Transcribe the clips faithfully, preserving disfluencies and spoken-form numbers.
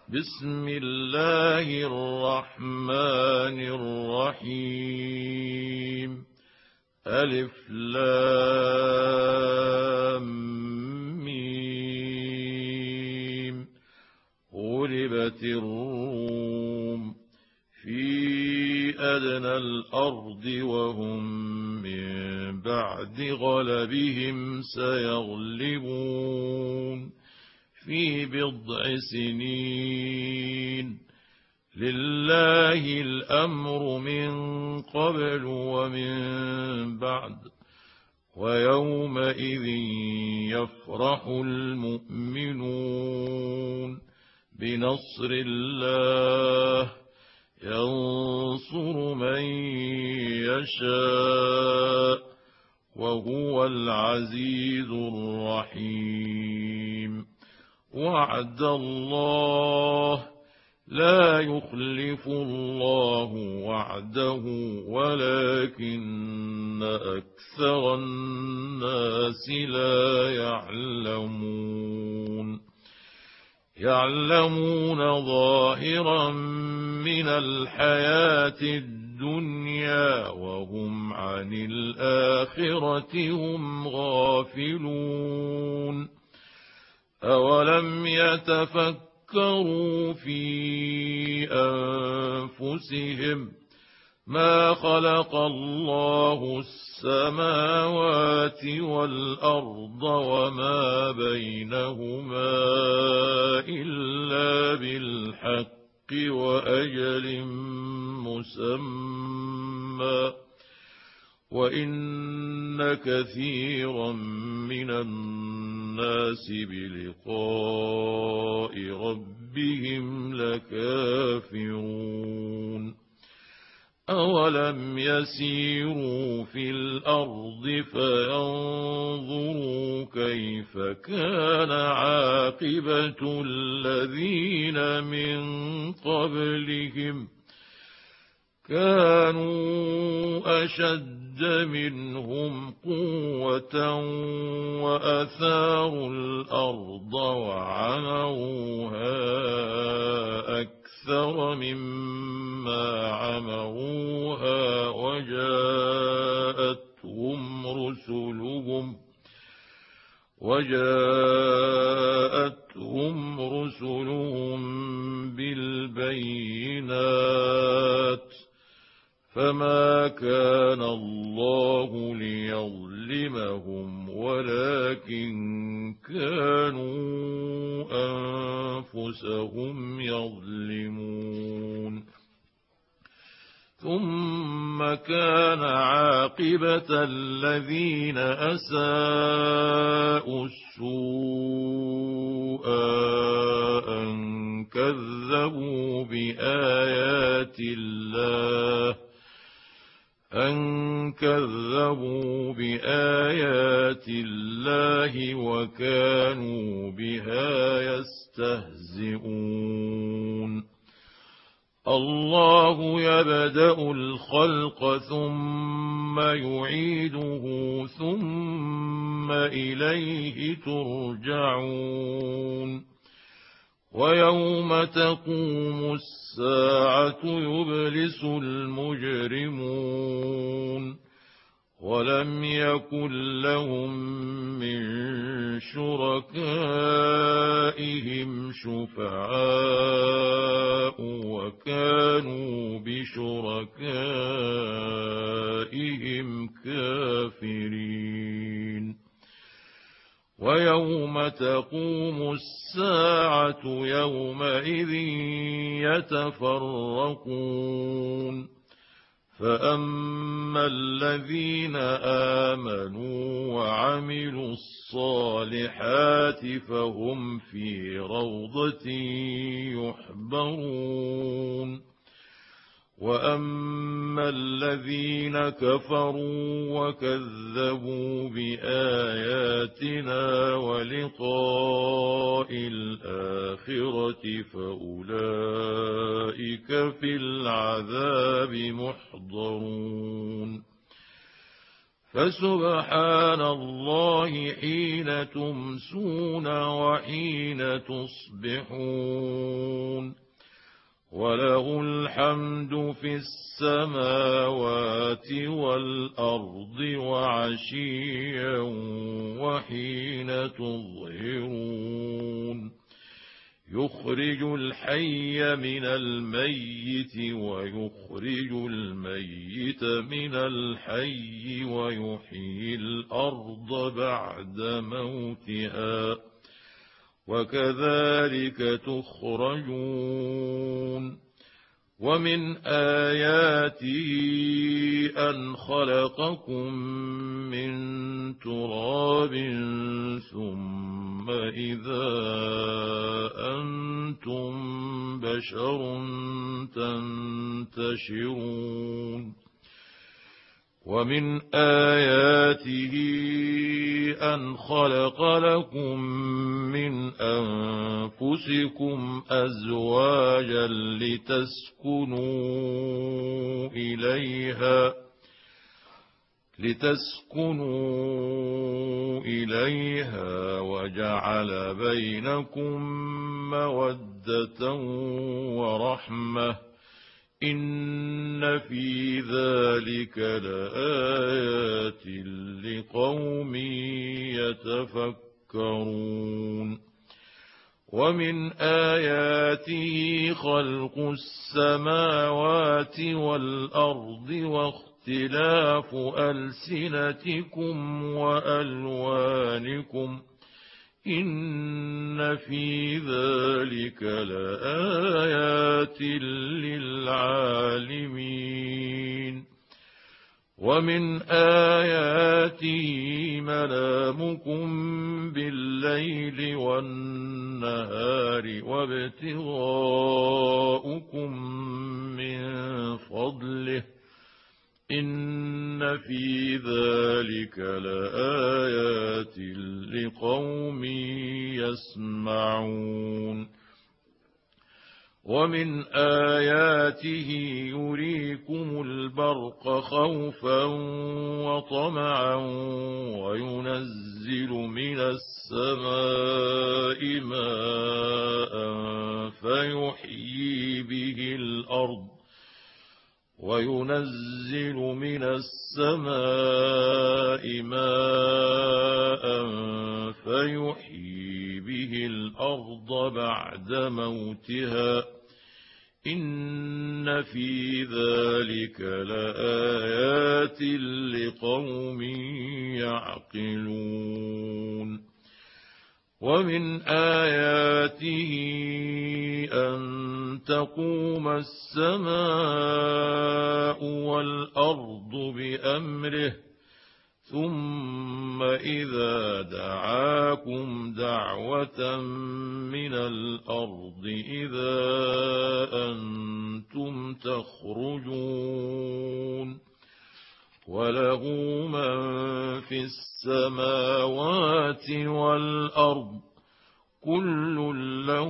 بسم الله الرحمن الرحيم. ألف لام ميم. غلبت الروم في أدنى الأرض وهم من بعد غلبهم سيغلبون في بضع سنين. لله الأمر من قبل ومن بعد، ويومئذ يفرح المؤمنون بنصر الله ينصر من يشاء وهو العزيز الرحيم. وعد الله لا يخلف الله وعده ولكن أكثر الناس لا يعلمون. يعلمون ظاهرا من الحياة الدنيا وهم عن الآخرة هم غافلون. أولم يتفكروا في أنفسهم ما خلق الله السماوات والأرض وما بينهما إلا بالحق وأجل مسمى، وإن كثيرا من الناس بلقاء ربهم لكافرون. أولم يسيروا في الأرض فينظروا كيف كان عاقبة الذين من قبلهم كانوا أشد منهم قوة وأثاروا الأرض وعمروها أكثر مما عمروها وجاءتهم رسلهم وجاءتهم رسلهم بالبينات، فما كان الله ليظلمهم ولكن كانوا أنفسهم يظلمون. ثم كان عاقبة الذين أساءوا السوء أن كذبوا بآيات الله أن كذبوا بآيات الله وكانوا بها يستهزئون. الله يبدأ الخلق ثم يعيده ثم إليه ترجعون. ويوم تقوم الساعة يبلس المجرمون ولم يكن لهم من شركائهم شفعاء وكانوا بشركائهم كافرين. ويوم تقوم الساعة يومئذ يتفرقون، فأما الذين آمنوا وعملوا الصالحات فهم في روضة يحبرون. وأما الذين كفروا وكذبوا بآياتنا ولقاء الآخرة فأولئك في العذاب محضرون. فسبحان الله حين تمسون وحين تصبحون وله الحمد في السماوات والأرض وعشيا وحين تظهرون يخرج الحي من الميت ويخرج الميت من الحي ويحيي الأرض بعد موتها وكذلك تخرجون ومن آياته أن خلقكم من تراب ثم إذا أنتم بشر تنتشرون ومن آياته أن خلق لكم من أنفسكم أزواجا لتسكنوا إليها لتسكنوا إليها وجعل بينكم مودة ورحمة إن في ذلك لآيات لقوم يتفكرون ومن آياته خلق السماوات والأرض واختلاف ألسنتكم وألوانكم إن في ذلك لآيات للعالمين ومن آياته منامكم بالليل والنهار وابتغاؤكم من فضله إن في ذلك لآيات لقوم يسمعون ومن آياته يريكم البرق خوفا وطمعا وينزل من السماء ماء فيحيي به الأرض وينزل من السماء ماء فيحيي به الأرض بعد موتها إن في ذلك لآيات لقوم يعقلون ومن آياته أن تقوم السماء والأرض بأمره ثم إذا دعاكم دعوة من الأرض إذا أنتم تخرجون وله من في السماوات والأرض كل له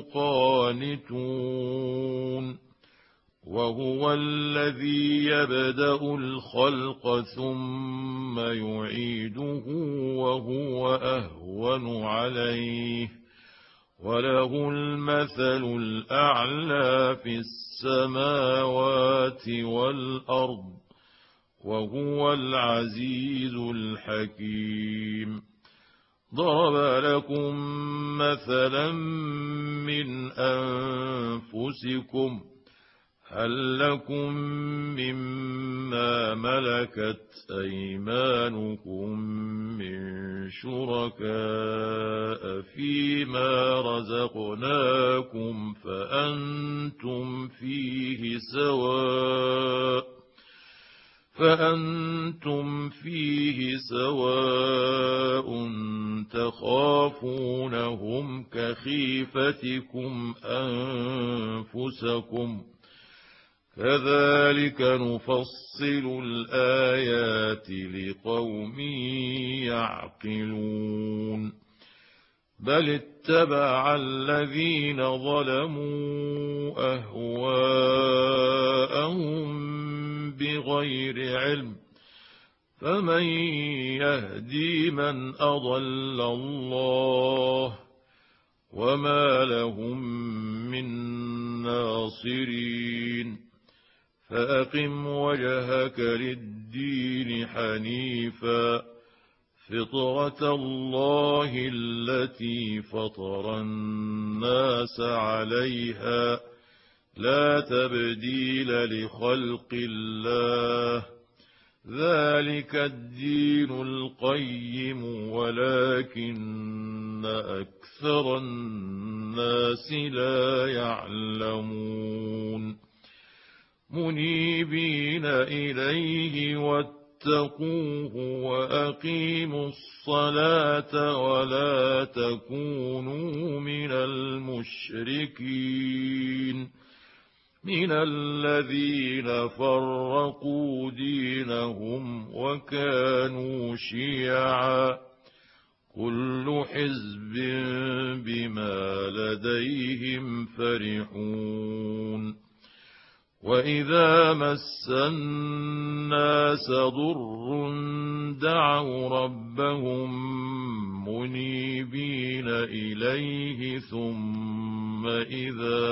قانتون وهو الذي يبدأ الخلق ثم يعيده وهو أهون عليه وله المثل الأعلى في السماوات والأرض وهو العزيز الحكيم ضرب لكم مثلا من أنفسكم هل لكم مما ملكت أيمانكم من شركاء فيما رزقناكم فأنتم فيه سواء فأنتم فيه سواء تخافونهم كخيفتكم أنفسكم كذلك نفصل الآيات لقوم يعقلون بل اتبع الذين ظلموا أهواءهم بغير علم فمن يهدي من أضل الله وما لهم من الناصرين فأقم وجهك للدين حنيفا فطرة الله التي فطر الناس عليها لا تبديل لخلق الله ذلك الدين القيم ولكن أكثر الناس لا يعلمون منيبين إليه واتقوه وأقيموا الصلاة ولا تكونوا من المشركين من الذين فرقوا دينهم وكانوا شيعا كل حزب بما لديهم فرحون وإذا مس الناس ضر دعوا ربهم منيبين إليه ثم إذا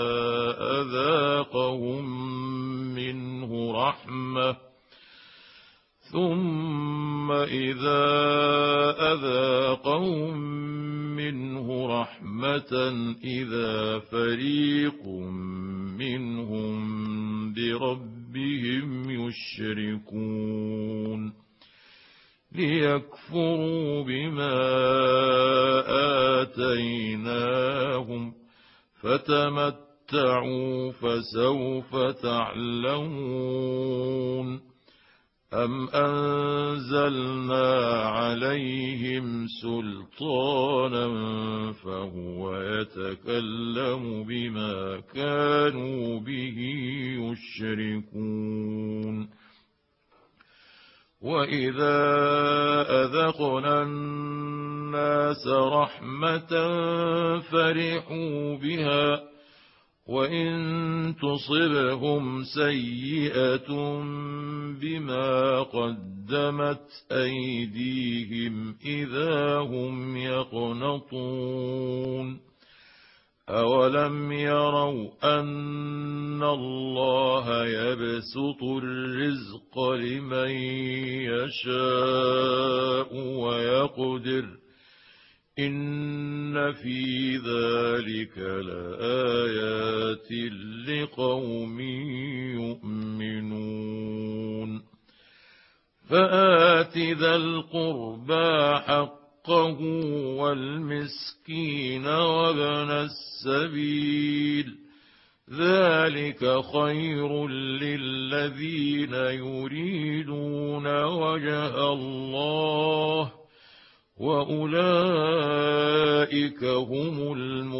أذاقهم منه رحمة ثم إذا أذاقهم منه رحمة إذا فريق منهم بربهم يشركون ليكفروا بما آتيناهم فتمتعوا فسوف تعلمون أم أنزلنا عليهم سلطانا فهو يتكلم بما كانوا به يشركون وإذا أذقنا الناس رحمة فرحوا بها وإن تصبهم سيئة بما قدمت أيديهم إذا هم يقنطون أولم يروا أن الله يبسط الرزق لمن يشاء ويقدر إن في ذلك لآيات لقوم يؤمنون فآت ذا القربى حقه والمسكين وابن السبيل ذلك خير للذين يريدون وجه الله وأولئك هم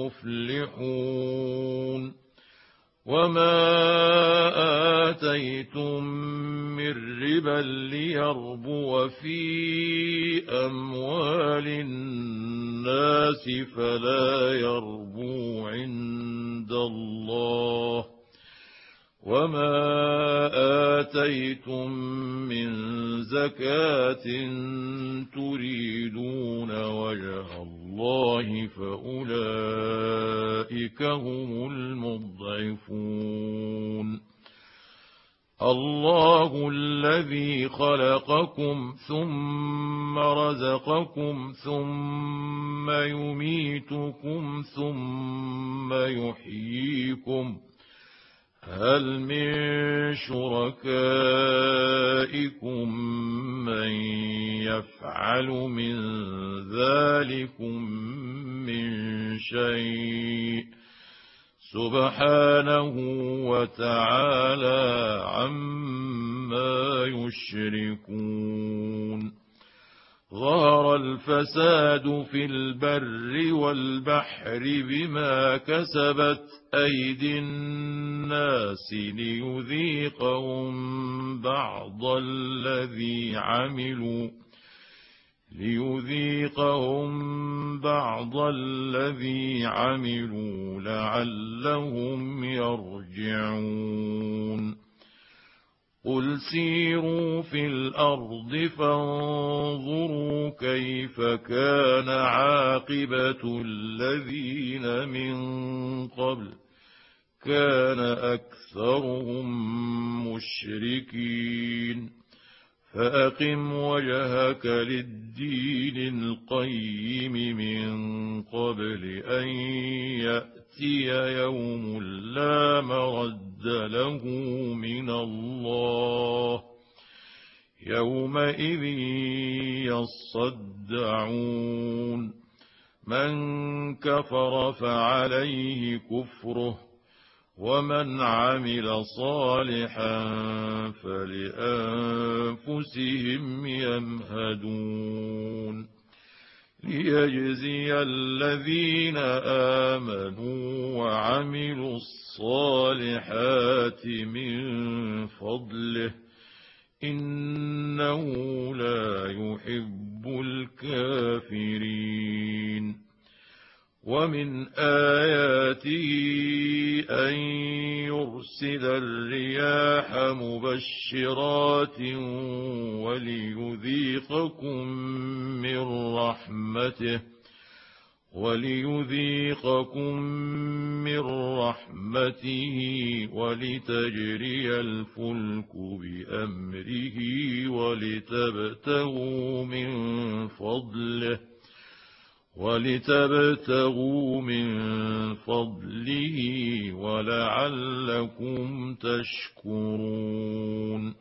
المفلحون وما آتيتم من ربا ليربو في أموال الناس فلا يربو عند الله وما آتيتم من زكاة تريدون وجه الله فأولئك هم المضعفون الله الذي خلقكم ثم رزقكم ثم يميتكم ثم يحييكم هل من شركائكم من يفعل من ذلكم من شيء سبحانه وتعالى عما يشركون ظهر الفساد في البر والبحر بما كسبت أيدي الناس ليذيقهم بعض الذي عملوا ليذيقهم بعض الذي عملوا لعلهم يرجعون قل سيروا في الأرض فانظروا كيف كان عاقبة الذين من قبل كان أكثرهم مشركين فأقم وجهك للدين القيم من قبل أن يأتي يوم لا مرد له من الله يومئذ يصدعون من كفر فعليه كفره ومن عمل صالحا فلأنفسهم يمهدون ليجزي الذين آمنوا وعملوا الصالحات من فضله إنه لا يحب الكافرين ومن آياته أن يرسل الرياح مبشرات وليذيقكم من رحمته وليذيقكم من رحمته ولتجري الفلك بأمره ولتبتغوا من فضله ولتبتغوا من فضله ولعلكم تشكرون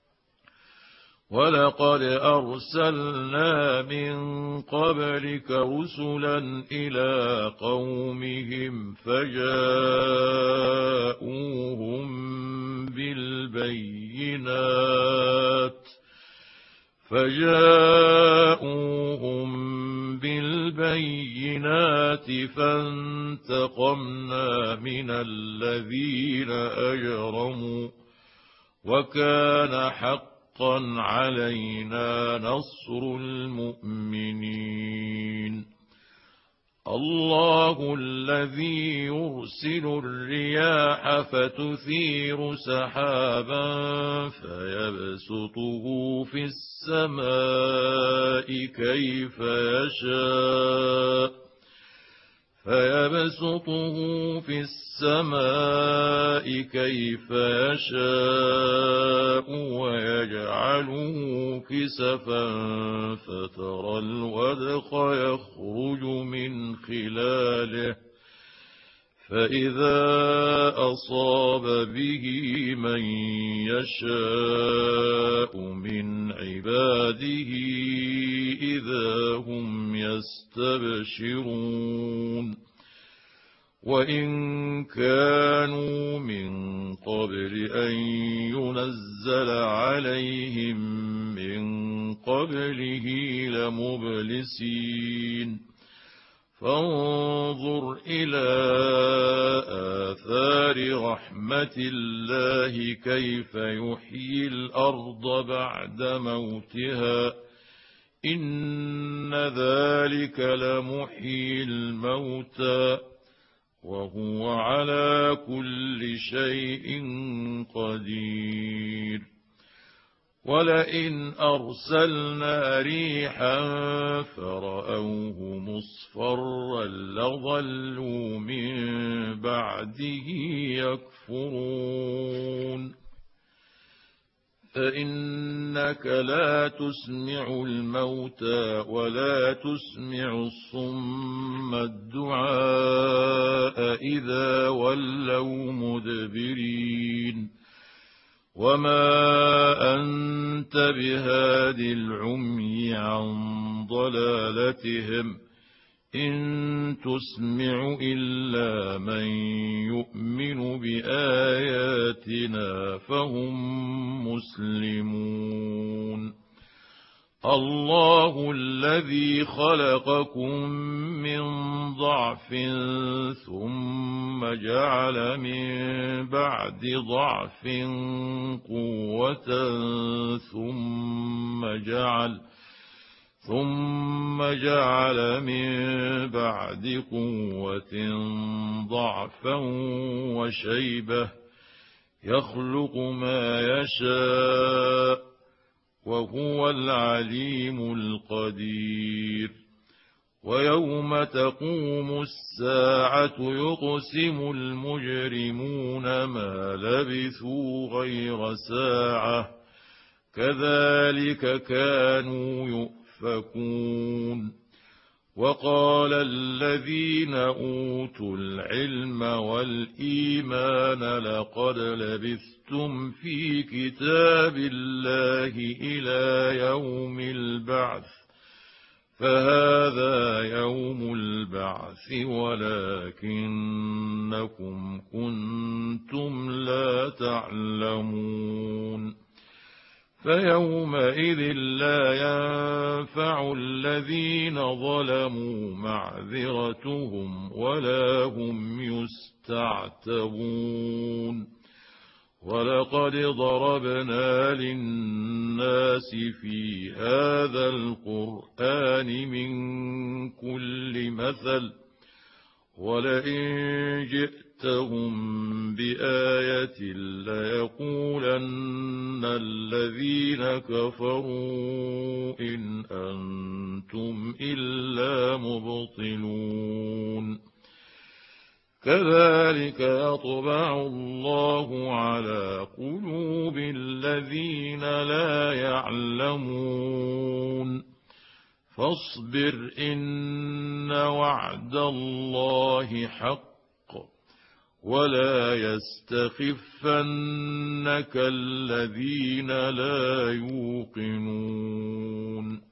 ولقد أرسلنا من قبلك رسلا إلى قومهم فجاءوهم بالبينات فجاءوهم بالبينات فانتقمنا من الذين أجرموا وكان حقا علينا نصر المؤمنين الله الذي يرسل الرياح فتثير سحابا فيبسطه في السماء كيف يشاء فيبسطه في السماء كيف يشاء ويجعله كسفا فترى الودق يخرج من خلاله فإذا أصاب به من يشاء من عباده إذا هم يستبشرون وإن كانوا من قبل أن ينزل عليهم من قبله لمبلسين فانظر إلى آثار رحمة الله كيف يحيي الأرض بعد موتها إن ذلك لمحيي الموتى وهو على كل شيء قدير ولئن أرسلنا ريحا فرأوه مصفرا لظلوا من بعده يكفرون فإنك لا تسمع الموتى ولا تسمع الصم الدعاء إذا ولوا مدبرين وما أنت بهاد العمي عن ضلالتهم إن تسمع إلا من يؤمن بآياتنا فهم مسلمون الله الذي خلقكم من ضعف ثم جعل من بعد ضعف قوة ثم جعل ثم جعل من بعد قوة ضعفا وشيبة يخلق ما يشاء وهو العليم القدير ويوم تقوم الساعة يقسم المجرمون ما لبثوا غير ساعة كذلك كانوا يؤفكون. وقال الذين أوتوا العلم والإيمان لقد لبثتم في كتاب الله إلى يوم البعث فهذا يوم البعث ولكنكم كنتم لا تعلمون. فيومئذ لا ينفع الذين ظلموا معذرتهم ولا هم يستعتبون. ولقد ضربنا للناس في هذا القرآن من كل مثل ولئن جئتهم بآية ليقولن الذين كفروا إن أنتم إلا مبطلون. كذلك يطبع الله على قلوب الذين لا يعلمون. فاصبر إن وعد الله حق ولا يستخفنك الذين لا يوقنون.